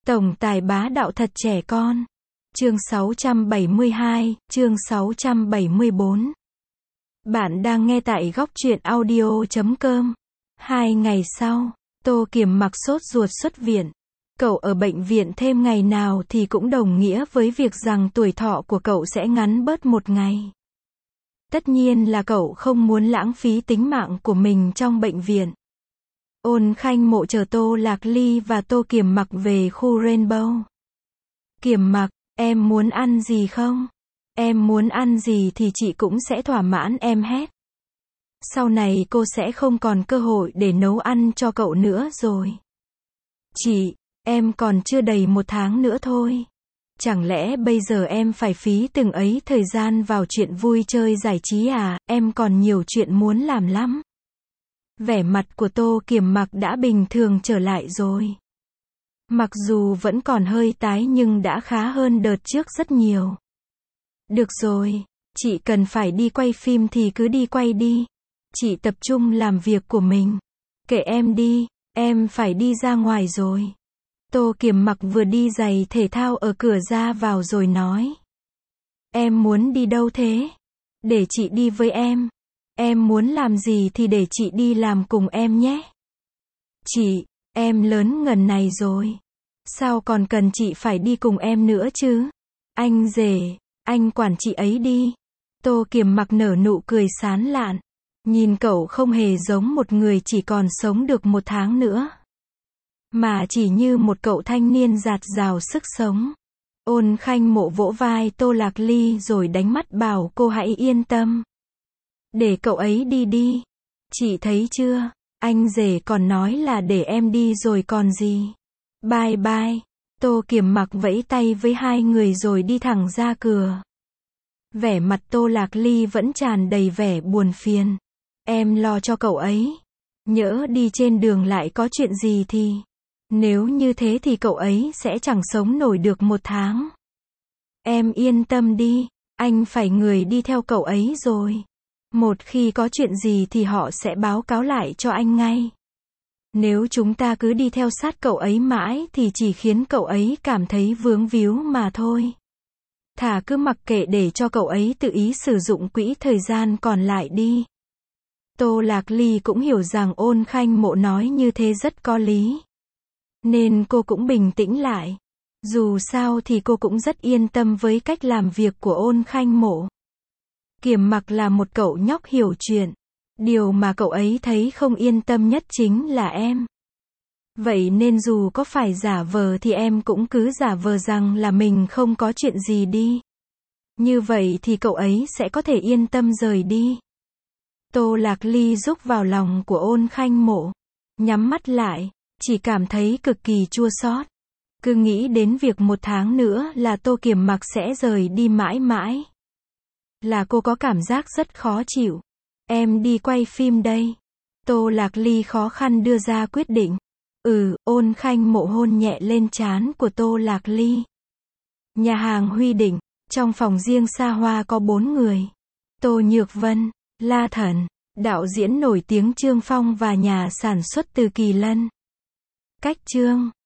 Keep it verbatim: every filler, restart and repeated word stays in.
Tổng tài bá đạo thật trẻ con. Chương sáu trăm bảy mươi hai, chương sáu trăm bảy mươi bốn. Bạn đang nghe tại góc truyện audio chấm com. Hai ngày sau, Tô Kiềm mặc sốt ruột xuất viện. Cậu ở bệnh viện thêm ngày nào thì cũng đồng nghĩa với việc rằng tuổi thọ của cậu sẽ ngắn bớt một ngày. Tất nhiên là cậu không muốn lãng phí tính mạng của mình trong bệnh viện. Ôn Khanh Mộ chờ Tô Lạc Ly và Tô Kiềm mặc về khu Rainbow. Kiềm mặc, em muốn ăn gì không? Em muốn ăn gì thì chị cũng sẽ thỏa mãn em hết. Sau này cô sẽ không còn cơ hội để nấu ăn cho cậu nữa rồi. Chị, em còn chưa đầy một tháng nữa thôi. Chẳng lẽ bây giờ em phải phí từng ấy thời gian vào chuyện vui chơi giải trí à? Em còn nhiều chuyện muốn làm lắm. Vẻ mặt của Tô Kiềm mặc đã bình thường trở lại rồi. Mặc dù vẫn còn hơi tái nhưng đã khá hơn đợt trước rất nhiều. Được rồi, chị cần phải đi quay phim thì cứ đi quay đi. Chị tập trung làm việc của mình. Kệ em đi, em phải đi ra ngoài rồi. Tô Kiềm mặc vừa đi giày thể thao ở cửa ra vào rồi nói. Em muốn đi đâu thế? Để chị đi với em. Em muốn làm gì thì để chị đi làm cùng em nhé. Chị, em lớn ngần này rồi. Sao còn cần chị phải đi cùng em nữa chứ? Anh rể, anh quản chị ấy đi. Tô Kiềm mặc nở nụ cười sán lạn. Nhìn cậu không hề giống một người chỉ còn sống được một tháng nữa. Mà chỉ như một cậu thanh niên dạt dào sức sống. Ôn Khanh Mộ vỗ vai Tô Lạc Ly rồi đánh mắt bảo cô hãy yên tâm. Để cậu ấy đi đi. Chị thấy chưa, anh rể còn nói là để em đi rồi còn gì. Bye bye. Tô Kiềm mặc vẫy tay với hai người rồi đi thẳng ra cửa. Vẻ mặt Tô Lạc Ly vẫn tràn đầy vẻ buồn phiền. Em lo cho cậu ấy. Nhỡ đi trên đường lại có chuyện gì thì. Nếu như thế thì cậu ấy sẽ chẳng sống nổi được một tháng. Em yên tâm đi, anh phải người đi theo cậu ấy rồi. Một khi có chuyện gì thì họ sẽ báo cáo lại cho anh ngay. Nếu chúng ta cứ đi theo sát cậu ấy mãi thì chỉ khiến cậu ấy cảm thấy vướng víu mà thôi. Thà cứ mặc kệ để cho cậu ấy tự ý sử dụng quỹ thời gian còn lại đi. Tô Lạc Ly cũng hiểu rằng Ôn Khanh Mộ nói như thế rất có lý. Nên cô cũng bình tĩnh lại. Dù sao thì cô cũng rất yên tâm với cách làm việc của Ôn Khanh Mộ. Kiềm mặc là một cậu nhóc hiểu chuyện. Điều mà cậu ấy thấy không yên tâm nhất chính là em. Vậy nên dù có phải giả vờ thì em cũng cứ giả vờ rằng là mình không có chuyện gì đi. Như vậy thì cậu ấy sẽ có thể yên tâm rời đi. Tô Lạc Ly rúc vào lòng của Ôn Khanh Mộ. Nhắm mắt lại, chỉ cảm thấy cực kỳ chua xót. Cứ nghĩ đến việc một tháng nữa là Tô Kiềm mặc sẽ rời đi mãi mãi. Là cô có cảm giác rất khó chịu. Em đi quay phim đây. Tô Lạc Ly khó khăn đưa ra quyết định. Ừ, Ôn Khanh Mộ hôn nhẹ lên trán của Tô Lạc Ly. Nhà hàng Huy Định, trong phòng riêng xa hoa có bốn người. Tô Nhược Vân, La Thần, đạo diễn nổi tiếng Trương Phong và nhà sản xuất Từ Kỳ Lân. Cách Trương.